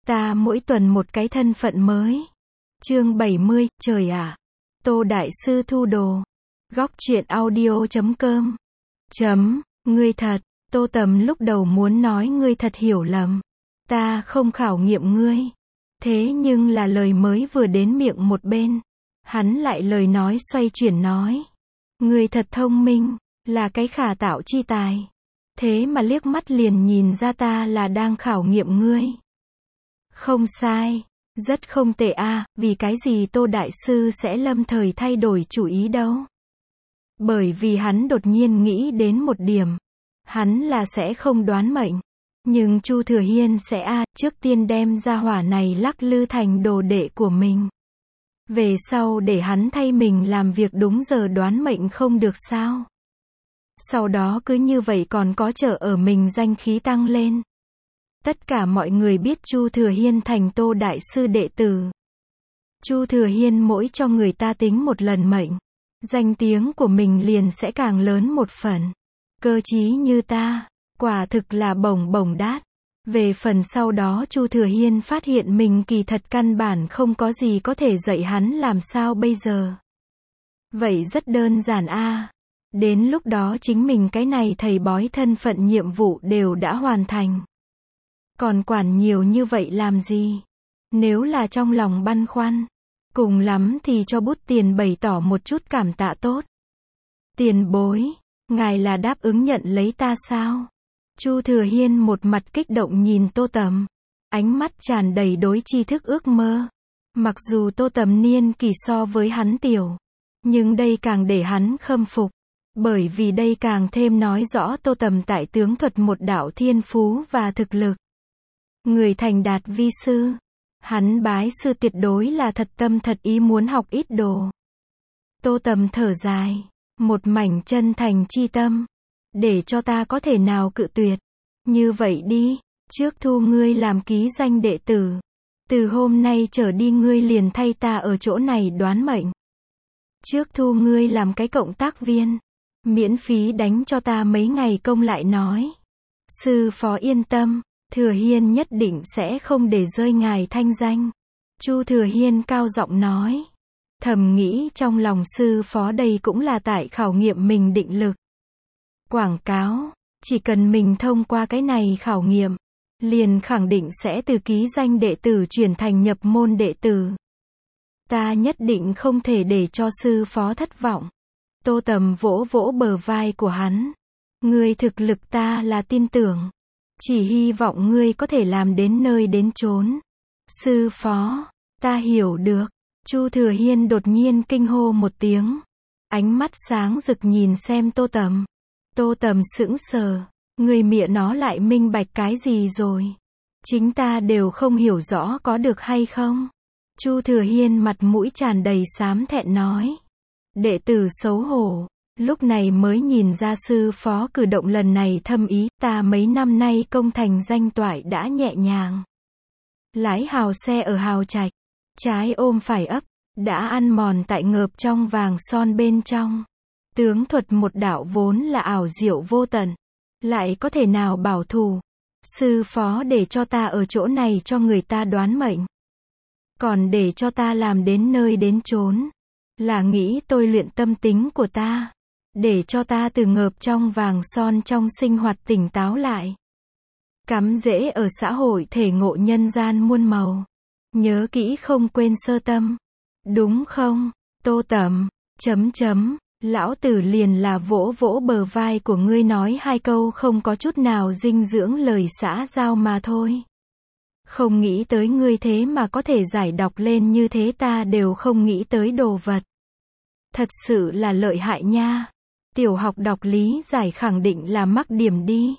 Ta mỗi tuần một cái thân phận mới. Chương 70, trời ạ. Tô Đại Sư thu đồ. Góc truyện audio.com. Ngươi thật. Tô Tầm lúc đầu muốn nói ngươi thật hiểu lầm. Ta không khảo nghiệm ngươi. Thế nhưng là lời mới vừa đến miệng một bên. Hắn lại lời nói xoay chuyển nói. Ngươi thật thông minh, là cái khả tạo chi tài. Thế mà liếc mắt liền nhìn ra ta là đang khảo nghiệm ngươi. Không sai, rất không tệ a, vì cái gì Tô Đại Sư sẽ lâm thời thay đổi chủ ý đâu? Bởi vì hắn đột nhiên nghĩ đến một điểm. Hắn là sẽ không đoán mệnh. Nhưng Chu Thừa Hiên sẽ trước tiên đem gia hỏa này lắc lư thành đồ đệ của mình. Về sau để hắn thay mình làm việc đúng giờ đoán mệnh không được sao? Sau đó cứ như vậy còn có trợ ở mình danh khí tăng lên. Tất cả mọi người biết Chu Thừa Hiên thành Tô Đại Sư đệ tử. Chu Thừa Hiên mỗi cho người ta tính một lần mệnh, danh tiếng của mình liền sẽ càng lớn một phần. Cơ trí như ta, quả thực là bổng bổng đát. Về phần sau đó Chu Thừa Hiên phát hiện mình kỳ thật căn bản không có gì có thể dạy hắn làm sao bây giờ. Vậy rất đơn giản a. Đến lúc đó chính mình cái này thầy bói thân phận nhiệm vụ đều đã hoàn thành. Còn quản nhiều như vậy làm gì? Nếu là trong lòng băn khoăn, cùng lắm thì cho bút tiền bày tỏ một chút cảm tạ tốt. Tiền bối, ngài là đáp ứng nhận lấy ta sao? Chu Thừa Hiên một mặt kích động nhìn Tô Tầm, ánh mắt tràn đầy đối tri thức ước mơ. Mặc dù Tô Tầm niên kỳ so với hắn tiểu, nhưng đây càng để hắn khâm phục. Bởi vì đây càng thêm nói rõ Tô Tầm tại tướng thuật một đạo thiên phú và thực lực. Người thành đạt vi sư. Hắn bái sư tuyệt đối là thật tâm thật ý muốn học ít đồ. Tô Tầm thở dài. Một mảnh chân thành chi tâm. Để cho ta có thể nào cự tuyệt. Như vậy đi. Trước thu ngươi làm ký danh đệ tử. Từ hôm nay trở đi ngươi liền thay ta ở chỗ này đoán mệnh. Trước thu ngươi làm cái cộng tác viên. Miễn phí đánh cho ta mấy ngày công lại nói. Sư phó yên tâm. Thừa Hiên nhất định sẽ không để rơi ngài thanh danh. Chu Thừa Hiên cao giọng nói. Thầm nghĩ trong lòng sư phó đây cũng là tại khảo nghiệm mình định lực. Quảng cáo, chỉ cần mình thông qua cái này khảo nghiệm, liền khẳng định sẽ từ ký danh đệ tử chuyển thành nhập môn đệ tử. Ta nhất định không thể để cho sư phó thất vọng. Tô Tầm vỗ vỗ bờ vai của hắn. Ngươi thực lực ta là tin tưởng. Chỉ hy vọng ngươi có thể làm đến nơi đến chốn. Sư phó, ta hiểu được. Chu Thừa Hiên đột nhiên kinh hô một tiếng. Ánh mắt sáng rực nhìn xem Tô Tầm. Tô Tầm sững sờ. Người mịa nó lại minh bạch cái gì rồi? Chính ta đều không hiểu rõ có được hay không? Chu Thừa Hiên mặt mũi tràn đầy xám thẹn nói. Đệ tử xấu hổ. Lúc này mới nhìn ra sư phó cử động lần này thâm ý, ta mấy năm nay công thành danh toại đã nhẹ nhàng. Lái hào xe ở hào trạch, trái ôm phải ấp, đã ăn mòn tại ngợp trong vàng son bên trong. Tướng thuật một đạo vốn là ảo diệu vô tận, lại có thể nào bảo thủ. Sư phó để cho ta ở chỗ này cho người ta đoán mệnh. Còn để cho ta làm đến nơi đến chốn. Là nghĩ tôi luyện tâm tính của ta. Để cho ta từ ngợp trong vàng son trong sinh hoạt tỉnh táo lại. Cắm rễ ở xã hội thể ngộ nhân gian muôn màu. Nhớ kỹ không quên sơ tâm. Đúng không? Tô Tầm. Lão tử liền là vỗ vỗ bờ vai của ngươi nói hai câu không có chút nào dinh dưỡng lời xã giao mà thôi. Không nghĩ tới ngươi thế mà có thể giải đọc lên như thế ta đều không nghĩ tới đồ vật. Thật sự là lợi hại nha. Tiểu học đọc lý giải khẳng định là mắc điểm đi.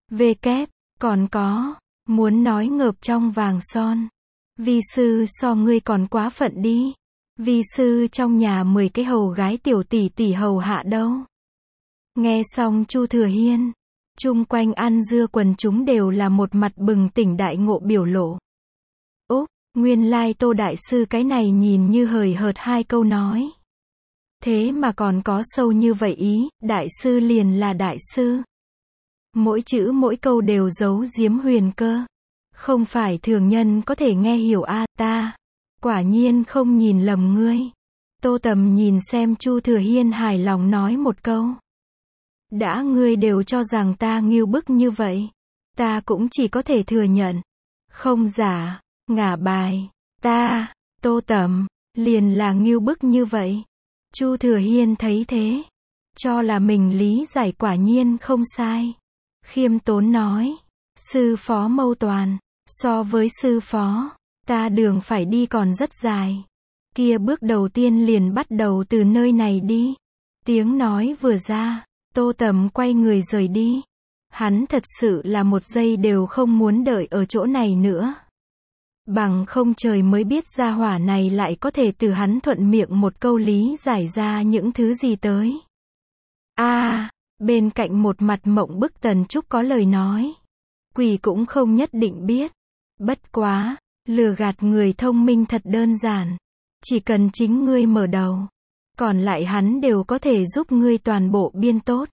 Còn có, muốn nói ngợp trong vàng son. Vi sư so ngươi còn quá phận đi. Vi sư trong nhà 10 cái hầu gái tiểu tỷ tỷ hầu hạ đâu. Nghe xong Chu Thừa Hiên, chung quanh ăn dưa quần chúng đều là một mặt bừng tỉnh đại ngộ biểu lộ. Úp, nguyên lai Tô Đại Sư cái này nhìn như hời hợt hai câu nói. Thế mà còn có sâu như vậy ý, đại sư liền là đại sư. Mỗi chữ mỗi câu đều giấu giếm huyền cơ. Không phải thường nhân có thể nghe hiểu a, ta quả nhiên không nhìn lầm ngươi. Tô Tầm nhìn xem Chu Thừa Hiên hài lòng nói một câu. Đã ngươi đều cho rằng ta ngưu bức như vậy, ta cũng chỉ có thể thừa nhận. Không giả, ngả bài, ta, Tô Tầm, liền là ngưu bức như vậy. Chu Thừa Hiên thấy thế, cho là mình lý giải quả nhiên không sai. Khiêm tốn nói, sư phó Mâu Toàn, so với sư phó, ta đường phải đi còn rất dài. Kia bước đầu tiên liền bắt đầu từ nơi này đi. Tiếng nói vừa ra, Tô Tầm quay người rời đi. Hắn thật sự là một giây đều không muốn đợi ở chỗ này nữa. Bằng không trời mới biết gia hỏa này lại có thể từ hắn thuận miệng một câu lý giải ra những thứ gì tới. Bên cạnh một mặt mộng bức Tần Trúc có lời nói. Quỷ cũng không nhất định biết. Bất quá, lừa gạt người thông minh thật đơn giản. Chỉ cần chính ngươi mở đầu. Còn lại hắn đều có thể giúp ngươi toàn bộ biên tốt.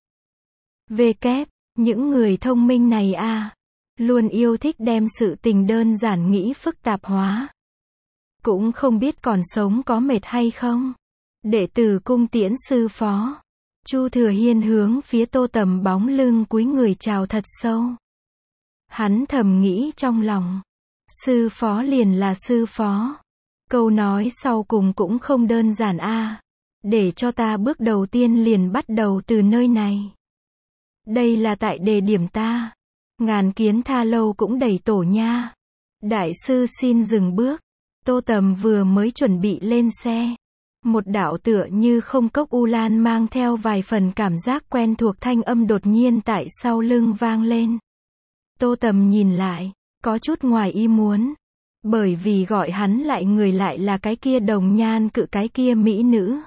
Những người thông minh này luôn yêu thích đem sự tình đơn giản nghĩ phức tạp hóa. Cũng không biết còn sống có mệt hay không. Đệ tử cung tiễn sư phó. Chu Thừa Hiên hướng phía Tô Tầm bóng lưng cúi người chào thật sâu. Hắn thầm nghĩ trong lòng. Sư phó liền là sư phó. Câu nói sau cùng cũng không đơn giản để cho ta bước đầu tiên liền bắt đầu từ nơi này. Đây là tại đề điểm ta. Ngàn kiến tha lâu cũng đầy tổ nha. Đại sư xin dừng bước. Tô Tầm vừa mới chuẩn bị lên xe. Một đạo tựa như không cốc u lan mang theo vài phần cảm giác quen thuộc thanh âm đột nhiên tại sau lưng vang lên. Tô Tầm nhìn lại, có chút ngoài ý muốn. Bởi vì gọi hắn lại người lại là cái kia đồng nhan cự cái kia mỹ nữ.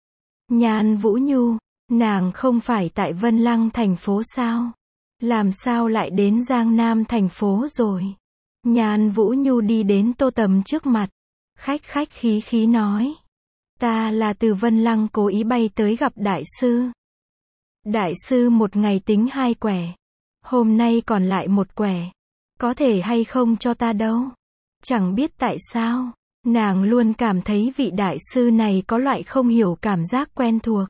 Nhan Vũ Nhu, nàng không phải tại Vân Lăng thành phố sao? Làm sao lại đến Giang Nam thành phố rồi? Nhan Vũ Nhu đi đến Tô Tầm trước mặt. Khách khí khí nói. Ta là từ Vân Lăng cố ý bay tới gặp đại sư. Đại sư một ngày tính 2 quẻ. Hôm nay còn lại 1 quẻ. Có thể hay không cho ta đâu. Chẳng biết tại sao. Nàng luôn cảm thấy vị đại sư này có loại không hiểu cảm giác quen thuộc.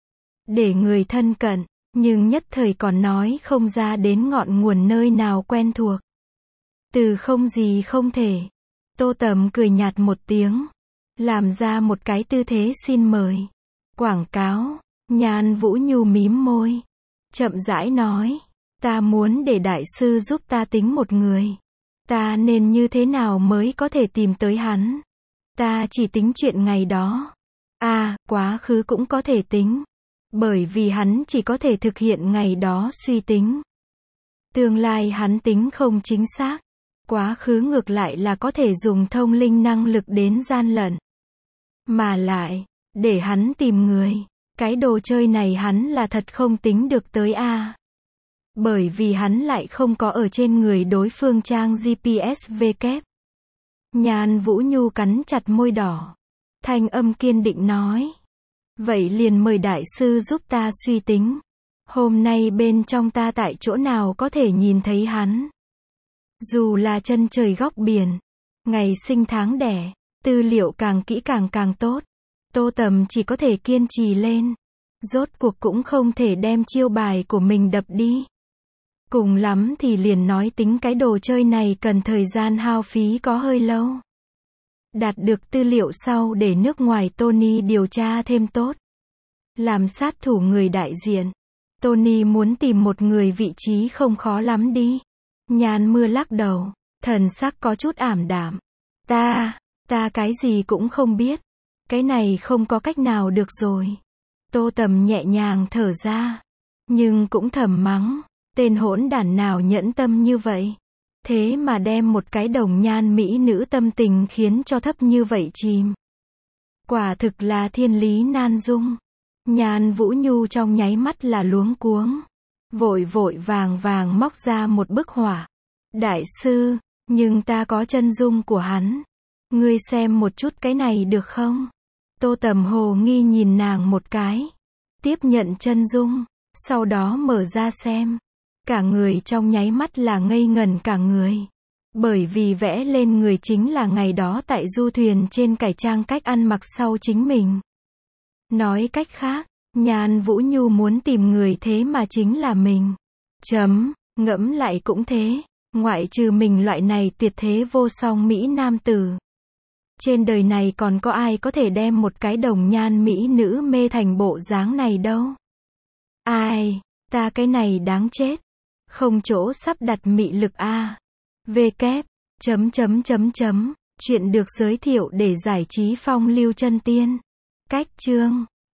Để người thân cận, nhưng nhất thời còn nói không ra đến ngọn nguồn nơi nào quen thuộc. Từ không gì không thể. Tô Tầm cười nhạt một tiếng. Làm ra một cái tư thế xin mời. Quảng cáo. Nhan Vũ Nhu mím môi. Chậm rãi nói. Ta muốn để đại sư giúp ta tính một người. Ta nên như thế nào mới có thể tìm tới hắn? Ta chỉ tính chuyện ngày đó. Quá khứ cũng có thể tính. Bởi vì hắn chỉ có thể thực hiện ngày đó suy tính. Tương lai hắn tính không chính xác. Quá khứ ngược lại là có thể dùng thông linh năng lực đến gian lận. Mà lại, để hắn tìm người. Cái đồ chơi này hắn là thật không tính được tới Bởi vì hắn lại không có ở trên người đối phương trang GPS vkép. Nhan Vũ Nhu cắn chặt môi đỏ. Thanh âm kiên định nói. Vậy liền mời đại sư giúp ta suy tính. Hôm nay bên trong ta tại chỗ nào có thể nhìn thấy hắn. Dù là chân trời góc biển. Ngày sinh tháng đẻ. Tư liệu càng kỹ càng tốt. Tô Tầm chỉ có thể kiên trì lên. Rốt cuộc cũng không thể đem chiêu bài của mình đập đi. Cùng lắm thì liền nói tính cái đồ chơi này cần thời gian hao phí có hơi lâu. Đạt được tư liệu sau để nước ngoài Tony điều tra thêm tốt. Làm sát thủ người đại diện. Tony muốn tìm một người vị trí không khó lắm đi. Nhan Mưa lắc đầu. Thần sắc có chút ảm đạm. Ta cái gì cũng không biết. Cái này không có cách nào được rồi. Tô Tầm nhẹ nhàng thở ra. Nhưng cũng thầm mắng. Tên hỗn đản nào nhẫn tâm như vậy. Thế mà đem một cái đồng nhan mỹ nữ tâm tình khiến cho thấp như vậy chìm. Quả thực là thiên lý nan dung. Nhan Vũ Nhu trong nháy mắt là luống cuống. Vội vàng móc ra một bức họa. Đại sư, nhưng ta có chân dung của hắn. Ngươi xem một chút cái này được không? Tô Tầm hồ nghi nhìn nàng một cái. Tiếp nhận chân dung. Sau đó mở ra xem. Cả người trong nháy mắt là ngây ngẩn cả người. Bởi vì vẽ lên người chính là ngày đó tại du thuyền trên cải trang cách ăn mặc sau chính mình. Nói cách khác, Nhan Vũ Nhu muốn tìm người thế mà chính là mình. Ngẫm lại cũng thế, ngoại trừ mình loại này tuyệt thế vô song mỹ nam tử. Trên đời này còn có ai có thể đem một cái đồng nhan mỹ nữ mê thành bộ dáng này đâu. Ai, ta cái này đáng chết. Không chỗ sắp đặt mị lực a. Chuyện được giới thiệu để giải trí phong lưu chân tiên. Cách chương